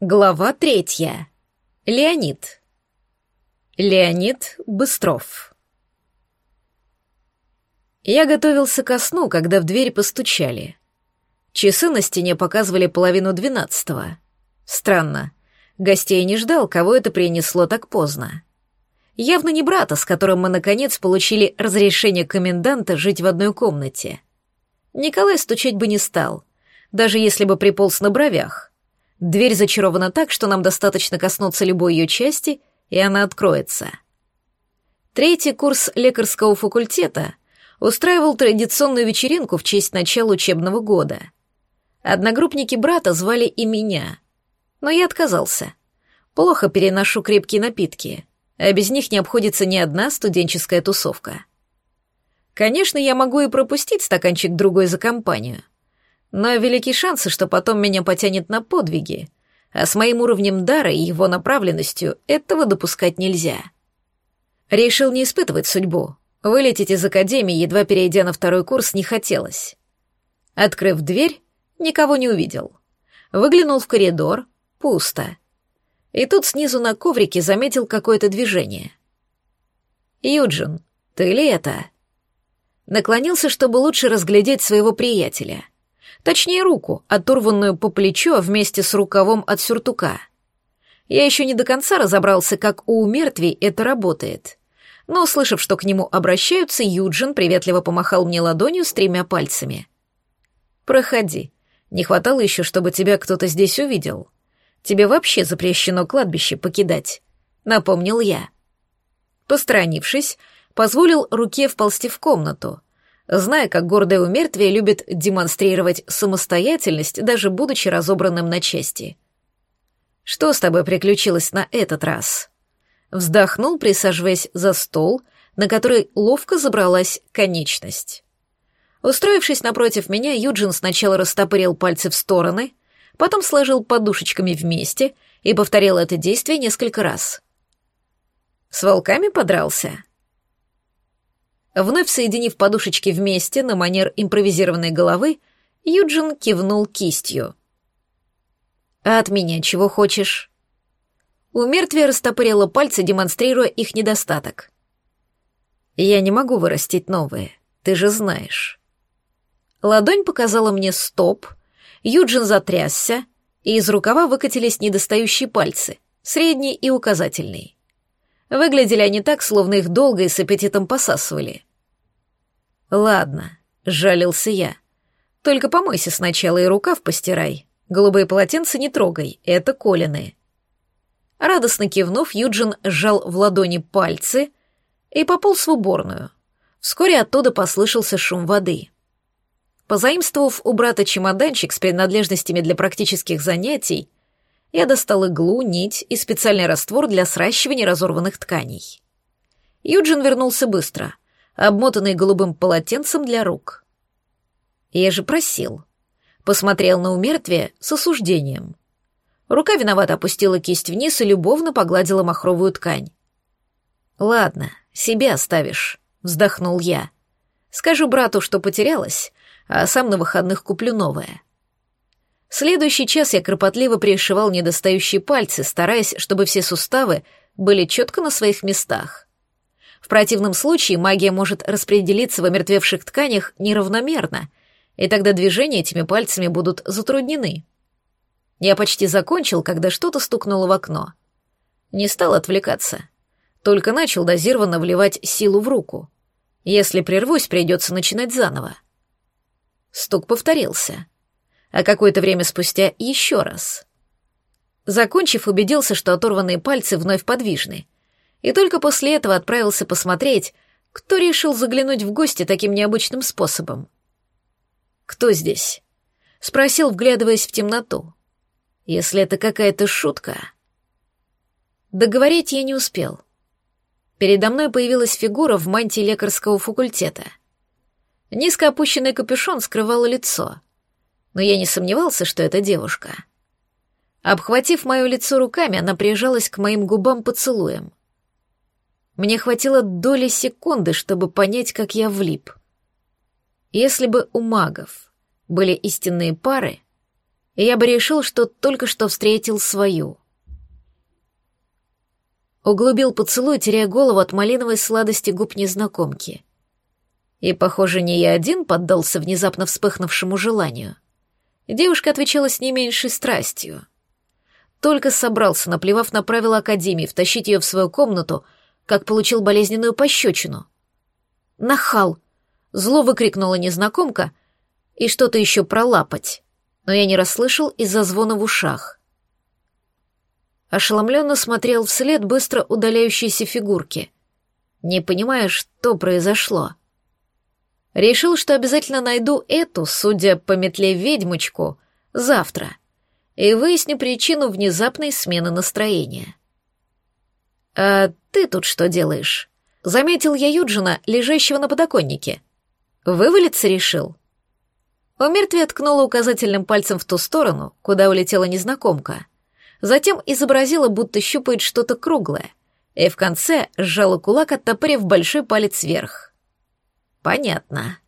Глава 3. Леонид. Леонид Быстров. Я готовился ко сну, когда в дверь постучали. Часы на стене показывали 11:30. Странно. Гостей не ждал, кого это принесло так поздно. Явно не брата, с которым мы, наконец, получили разрешение коменданта жить в одной комнате. Николай стучать бы не стал, даже если бы приполз на бровях. Дверь зачарована так, что нам достаточно коснуться любой ее части, и она откроется. 3-й курс лекарского факультета устраивал традиционную вечеринку в честь начала учебного года. Одногруппники брата звали и меня, но я отказался. Плохо переношу крепкие напитки, а без них не обходится ни одна студенческая тусовка. Конечно, я могу и пропустить стаканчик другой за компанию, но велики шансы, что потом меня потянет на подвиги, а с моим уровнем дара и его направленностью этого допускать нельзя. Решил не испытывать судьбу. Вылететь из академии, едва перейдя на 2-й курс, не хотелось. Открыв дверь, никого не увидел. Выглянул в коридор, пусто. И тут снизу на коврике заметил какое-то движение. «Юджин, ты ли это?» Наклонился, чтобы лучше разглядеть своего приятеля. Точнее, руку, оторванную по плечу вместе с рукавом от сюртука. Я еще не до конца разобрался, как у мертвей это работает. Но, услышав, что к нему обращаются, Юджин приветливо помахал мне ладонью с 3 пальцами. «Проходи. Не хватало еще, чтобы тебя кто-то здесь увидел. Тебе вообще запрещено кладбище покидать», — напомнил я. Посторонившись, позволил руке вползти в комнату, зная, как гордое умертвие любит демонстрировать самостоятельность, даже будучи разобранным на части. «Что с тобой приключилось на этот раз?» Вздохнул, присаживаясь за стол, на который ловко забралась конечность. Устроившись напротив меня, Юджин сначала растопырил пальцы в стороны, потом сложил подушечками вместе и повторил это действие несколько раз. «С волками подрался?» Вновь соединив подушечки вместе на манер импровизированной головы, Юджин кивнул кистью. «А от меня чего хочешь?» У мертвия растопырило пальцы, демонстрируя их недостаток. «Я не могу вырастить новые, ты же знаешь». Ладонь показала мне «стоп», Юджин затрясся, и из рукава выкатились недостающие пальцы, средний и указательный. Выглядели они так, словно их долго и с аппетитом посасывали. «Ладно», — жалился я. «Только помойся сначала и рукав постирай. Голубые полотенца не трогай, это Колины». Радостно кивнув, Юджин сжал в ладони пальцы и пополз в уборную. Вскоре оттуда послышался шум воды. Позаимствовав у брата чемоданчик с принадлежностями для практических занятий, я достал иглу, нить и специальный раствор для сращивания разорванных тканей. Юджин вернулся быстро, обмотанный голубым полотенцем для рук. Я же просил. Посмотрел на умертвие с осуждением. Рука виновато опустила кисть вниз и любовно погладила махровую ткань. «Ладно, себе оставишь», — вздохнул я. «Скажу брату, что потерялась, а сам на выходных куплю новое». Следующий час я кропотливо пришивал недостающие пальцы, стараясь, чтобы все суставы были четко на своих местах. В противном случае магия может распределиться в омертвевших тканях неравномерно, и тогда движения этими пальцами будут затруднены. Я почти закончил, когда что-то стукнуло в окно. Не стал отвлекаться, только начал дозированно вливать силу в руку. Если прервусь, придется начинать заново. Стук повторился, а какое-то время спустя еще раз. Закончив, убедился, что оторванные пальцы вновь подвижны, и только после этого отправился посмотреть, кто решил заглянуть в гости таким необычным способом. «Кто здесь?» — спросил, вглядываясь в темноту. «Если это какая-то шутка...» Договорить я не успел. Передо мной появилась фигура в мантии лекарского факультета. Низко опущенный капюшон скрывал лицо, но я не сомневался, что это девушка. Обхватив мое лицо руками, она прижалась к моим губам поцелуем. Мне хватило доли секунды, чтобы понять, как я влип. Если бы у магов были истинные пары, и я бы решил, что только что встретил свою. Углубил поцелуй, теряя голову от малиновой сладости губ незнакомки. И, похоже, не я один поддался внезапно вспыхнувшему желанию. Девушка отвечала с не меньшей страстью. Только собрался, наплевав на правила Академии, втащить ее в свою комнату, как получил болезненную пощечину. «Нахал!» — зло выкрикнула незнакомка, и что-то еще пролапать, но я не расслышал из-за звона в ушах. Ошеломленно смотрел вслед быстро удаляющейся фигурки, не понимая, что произошло. Решил, что обязательно найду эту, судя по метле ведьмочку, завтра, и выясню причину внезапной смены настроения. «А ты тут что делаешь?» Заметил я Юджина, лежащего на подоконнике. «Вывалиться решил?» У мертвия ткнула указательным пальцем в ту сторону, куда улетела незнакомка. Затем изобразила, будто щупает что-то круглое, и в конце сжала кулак, оттопырив большой палец вверх. «Понятно».